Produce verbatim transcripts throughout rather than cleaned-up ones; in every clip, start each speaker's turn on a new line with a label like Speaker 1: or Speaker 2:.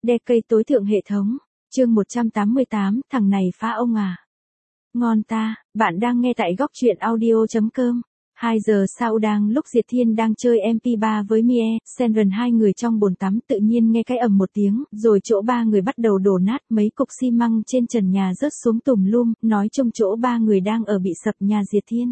Speaker 1: Đe cây tối thượng hệ thống. Chương một trăm tám mươi tám, thằng này phá ông à. Ngon ta, bạn đang nghe tại góc truyện audio chấm com. hai giờ sau đang lúc Diệt Thiên đang chơi em pê ba với Mie, Senran hai người trong bồn tắm tự nhiên nghe cái ầm một tiếng, rồi chỗ ba người bắt đầu đổ nát, mấy cục xi măng trên trần nhà rớt xuống tùm lum, nói chung chỗ ba người đang ở bị sập nhà Diệt Thiên.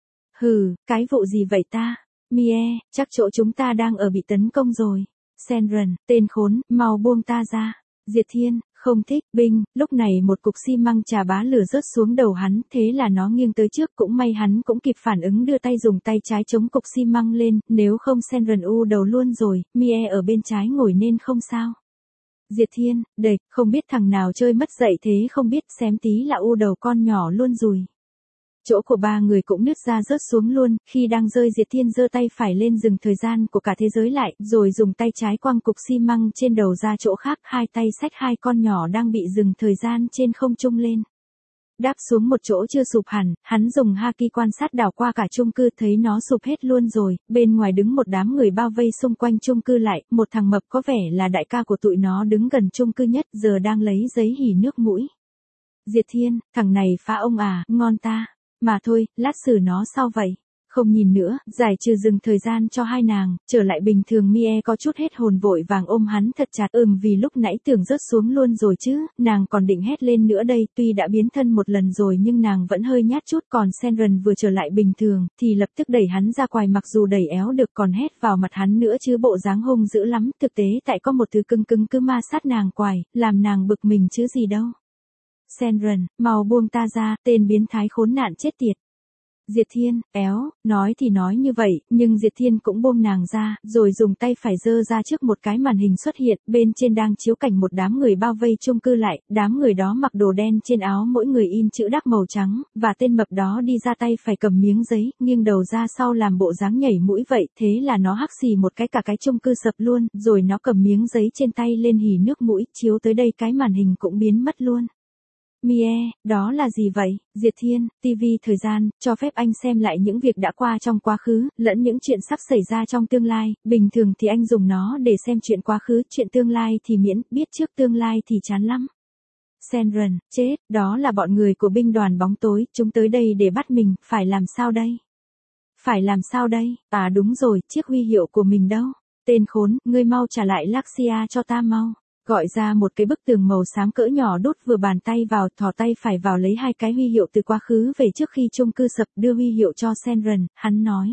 Speaker 1: Hừ, cái vụ gì vậy ta? Mie, chắc chỗ chúng ta đang ở bị tấn công rồi. Senran, tên khốn, mau buông ta ra. Diệt Thiên, không thích, binh, lúc này một cục xi măng trà bá lửa rớt xuống đầu hắn, thế là nó nghiêng tới trước, cũng may hắn cũng kịp phản ứng đưa tay dùng tay trái chống cục xi măng lên, nếu không Senran u đầu luôn rồi, Mie ở bên trái ngồi nên không sao. Diệt Thiên, đệt, không biết thằng nào chơi mất dạy thế không biết, xém tí là u đầu con nhỏ luôn rồi. Chỗ của ba người cũng nứt ra rớt xuống luôn, khi đang rơi Diệt Thiên giơ tay phải lên dừng thời gian của cả thế giới lại, rồi dùng tay trái quăng cục xi măng trên đầu ra chỗ khác, hai tay xách hai con nhỏ đang bị dừng thời gian trên không trung lên. Đáp xuống một chỗ chưa sụp hẳn, hắn dùng haki quan sát đảo qua cả chung cư thấy nó sụp hết luôn rồi, bên ngoài đứng một đám người bao vây xung quanh chung cư lại, một thằng mập có vẻ là đại ca của tụi nó đứng gần chung cư nhất, giờ đang lấy giấy hỉ nước mũi. Diệt Thiên, thằng này phá ông à, ngon ta. Mà thôi, lát xử nó sau vậy. Không nhìn nữa, giải trừ dừng thời gian cho hai nàng, trở lại bình thường. Mie có chút hết hồn vội vàng ôm hắn thật chặt, ừm vì lúc nãy tưởng rớt xuống luôn rồi chứ, nàng còn định hét lên nữa đây, tuy đã biến thân một lần rồi nhưng nàng vẫn hơi nhát chút, còn Senran vừa trở lại bình thường, thì lập tức đẩy hắn ra ngoài, mặc dù đẩy éo được còn hét vào mặt hắn nữa chứ bộ dáng hung dữ lắm, thực tế tại có một thứ cưng cưng cứ ma sát nàng quài, làm nàng bực mình chứ gì đâu. Senran, mau buông ta ra, tên biến thái khốn nạn chết tiệt. Diệt Thiên, éo, nói thì nói như vậy, nhưng Diệt Thiên cũng buông nàng ra, rồi dùng tay phải giơ ra trước một cái màn hình xuất hiện, bên trên đang chiếu cảnh một đám người bao vây chung cư lại, đám người đó mặc đồ đen, trên áo mỗi người in chữ đắc màu trắng, và tên mập đó đi ra tay phải cầm miếng giấy, nghiêng đầu ra sau làm bộ dáng nhảy mũi vậy, thế là nó hắc xì một cái cả cái chung cư sập luôn, rồi nó cầm miếng giấy trên tay lên hỉ nước mũi, chiếu tới đây cái màn hình cũng biến mất luôn. Mie, đó là gì vậy? Diệt Thiên, ti vi thời gian, cho phép anh xem lại những việc đã qua trong quá khứ, lẫn những chuyện sắp xảy ra trong tương lai, bình thường thì anh dùng nó để xem chuyện quá khứ, chuyện tương lai thì miễn, biết trước tương lai thì chán lắm. Senran, chết, đó là bọn người của binh đoàn bóng tối, chúng tới đây để bắt mình, phải làm sao đây? Phải làm sao đây? À đúng rồi, chiếc huy hiệu của mình đâu? Tên khốn, ngươi mau trả lại Laxia cho ta mau. Gọi ra một cái bức tường màu xám cỡ nhỏ, đút vừa bàn tay vào, thò tay phải vào lấy hai cái huy hiệu từ quá khứ về trước khi chung cư sập, đưa huy hiệu cho Senran, hắn nói.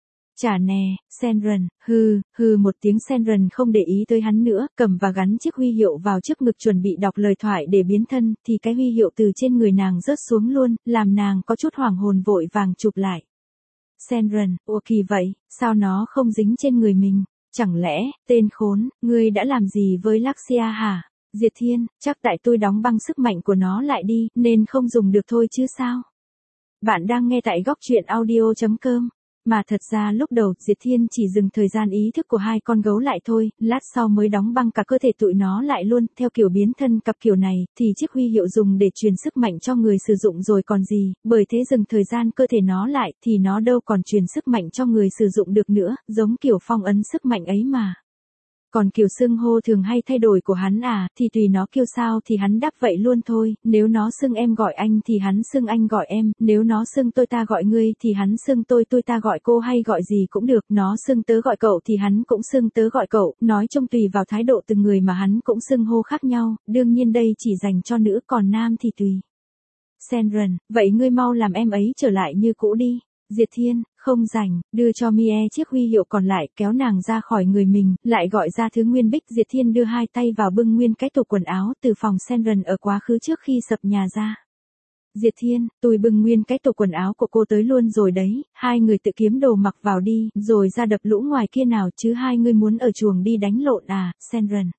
Speaker 1: Trả nè, Senran, hừ, hừ một tiếng. Senran không để ý tới hắn nữa, cầm và gắn chiếc huy hiệu vào trước ngực chuẩn bị đọc lời thoại để biến thân, thì cái huy hiệu từ trên người nàng rớt xuống luôn, làm nàng có chút hoảng hồn vội vàng chụp lại. Senran, ủa kỳ vậy, sao nó không dính trên người mình? Chẳng lẽ, tên khốn, ngươi đã làm gì với Laxia hả? Diệt Thiên, chắc tại tôi đóng băng sức mạnh của nó lại đi, nên không dùng được thôi chứ sao? Bạn đang nghe tại góc truyện audio chấm com. Mà thật ra lúc đầu Diệt Thiên chỉ dừng thời gian ý thức của hai con gấu lại thôi, lát sau mới đóng băng cả cơ thể tụi nó lại luôn, theo kiểu biến thân cặp kiểu này, thì chiếc huy hiệu dùng để truyền sức mạnh cho người sử dụng rồi còn gì, bởi thế dừng thời gian cơ thể nó lại, thì nó đâu còn truyền sức mạnh cho người sử dụng được nữa, giống kiểu phong ấn sức mạnh ấy mà. Còn kiểu xưng hô thường hay thay đổi của hắn à, thì tùy nó kêu sao thì hắn đáp vậy luôn thôi, nếu nó xưng em gọi anh thì hắn xưng anh gọi em, nếu nó xưng tôi ta gọi ngươi thì hắn xưng tôi tôi ta gọi cô hay gọi gì cũng được, nó xưng tớ gọi cậu thì hắn cũng xưng tớ gọi cậu, nói chung tùy vào thái độ từng người mà hắn cũng xưng hô khác nhau, đương nhiên đây chỉ dành cho nữ còn nam thì tùy. Senran, vậy ngươi mau làm em ấy trở lại như cũ đi. Diệt Thiên, không rảnh, đưa cho Mie chiếc huy hiệu còn lại, kéo nàng ra khỏi người mình, lại gọi ra thứ nguyên bích. Diệt Thiên đưa hai tay vào bưng nguyên cái tủ quần áo từ phòng Senran ở quá khứ trước khi sập nhà ra. Diệt Thiên, tôi bưng nguyên cái tủ quần áo của cô tới luôn rồi đấy, hai người tự kiếm đồ mặc vào đi, rồi ra đập lũ ngoài kia nào chứ hai người muốn ở chuồng đi đánh lộn à, Senran.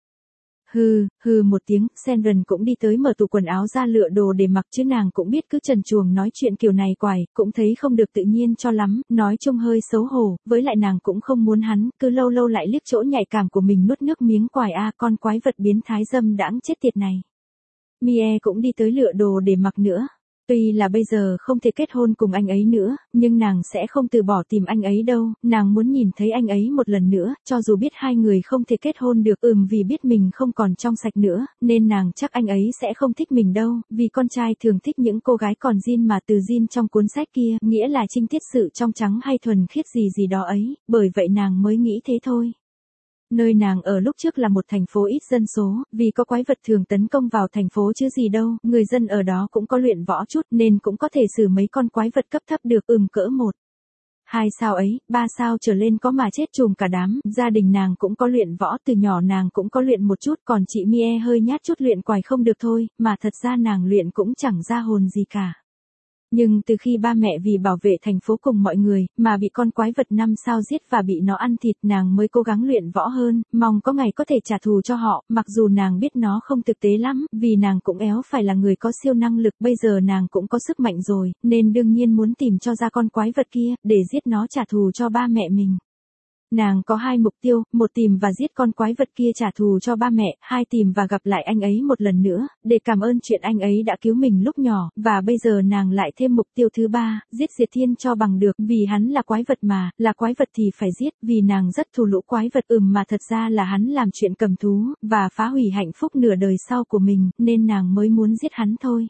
Speaker 1: Hừ, hừ một tiếng, Senran cũng đi tới mở tủ quần áo ra lựa đồ để mặc chứ nàng cũng biết cứ trần truồng nói chuyện kiểu này quài, cũng thấy không được tự nhiên cho lắm, nói chung hơi xấu hổ, với lại nàng cũng không muốn hắn, cứ lâu lâu lại liếc chỗ nhạy cảm của mình nuốt nước miếng quài a con quái vật biến thái dâm đãng chết tiệt này. Mie cũng đi tới lựa đồ để mặc nữa. Tuy là bây giờ không thể kết hôn cùng anh ấy nữa, nhưng nàng sẽ không từ bỏ tìm anh ấy đâu, nàng muốn nhìn thấy anh ấy một lần nữa, cho dù biết hai người không thể kết hôn được, ừm vì biết mình không còn trong sạch nữa, nên nàng chắc anh ấy sẽ không thích mình đâu, vì con trai thường thích những cô gái còn zin mà từ zin trong cuốn sách kia, nghĩa là trinh tiết sự trong trắng hay thuần khiết gì gì đó ấy, bởi vậy nàng mới nghĩ thế thôi. Nơi nàng ở lúc trước là một thành phố ít dân số, vì có quái vật thường tấn công vào thành phố chứ gì đâu, người dân ở đó cũng có luyện võ chút nên cũng có thể xử mấy con quái vật cấp thấp được, ừm cỡ một. Hai sao ấy, ba sao trở lên có mà chết chùm cả đám, gia đình nàng cũng có luyện võ, từ nhỏ nàng cũng có luyện một chút, còn chị Mie hơi nhát chút luyện quài không được thôi, mà thật ra nàng luyện cũng chẳng ra hồn gì cả. Nhưng từ khi ba mẹ vì bảo vệ thành phố cùng mọi người, mà bị con quái vật năm sao giết và bị nó ăn thịt, nàng mới cố gắng luyện võ hơn, mong có ngày có thể trả thù cho họ, mặc dù nàng biết nó không thực tế lắm, vì nàng cũng éo phải là người có siêu năng lực, bây giờ nàng cũng có sức mạnh rồi, nên đương nhiên muốn tìm cho ra con quái vật kia, để giết nó trả thù cho ba mẹ mình. Nàng có hai mục tiêu, một tìm và giết con quái vật kia trả thù cho ba mẹ, hai tìm và gặp lại anh ấy một lần nữa, để cảm ơn chuyện anh ấy đã cứu mình lúc nhỏ, và bây giờ nàng lại thêm mục tiêu thứ ba, giết Diệt Thiên cho bằng được, vì hắn là quái vật mà, là quái vật thì phải giết, vì nàng rất thù lũ quái vật, ừm mà thật ra là hắn làm chuyện cầm thú, và phá hủy hạnh phúc nửa đời sau của mình, nên nàng mới muốn giết hắn thôi.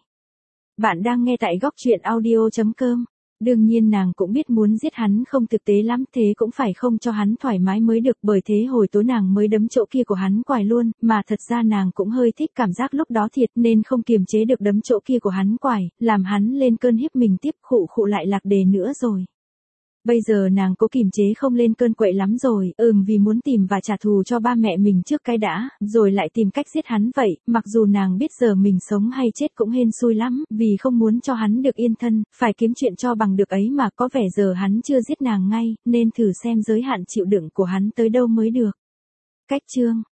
Speaker 1: Bạn đang nghe tại góc truyện audio chấm com. Đương nhiên nàng cũng biết muốn giết hắn không thực tế lắm, thế cũng phải không cho hắn thoải mái mới được, bởi thế hồi tối nàng mới đấm chỗ kia của hắn quài luôn, mà thật ra nàng cũng hơi thích cảm giác lúc đó thiệt nên không kiềm chế được đấm chỗ kia của hắn quài, làm hắn lên cơn hiếp mình tiếp, khụ khụ lại lạc đề nữa rồi. Bây giờ nàng cố kiềm chế không lên cơn quậy lắm rồi, ừm vì muốn tìm và trả thù cho ba mẹ mình trước cái đã, rồi lại tìm cách giết hắn vậy, mặc dù nàng biết giờ mình sống hay chết cũng hên xui lắm, vì không muốn cho hắn được yên thân, phải kiếm chuyện cho bằng được ấy mà có vẻ giờ hắn chưa giết nàng ngay, nên thử xem giới hạn chịu đựng của hắn tới đâu mới được. Cách chương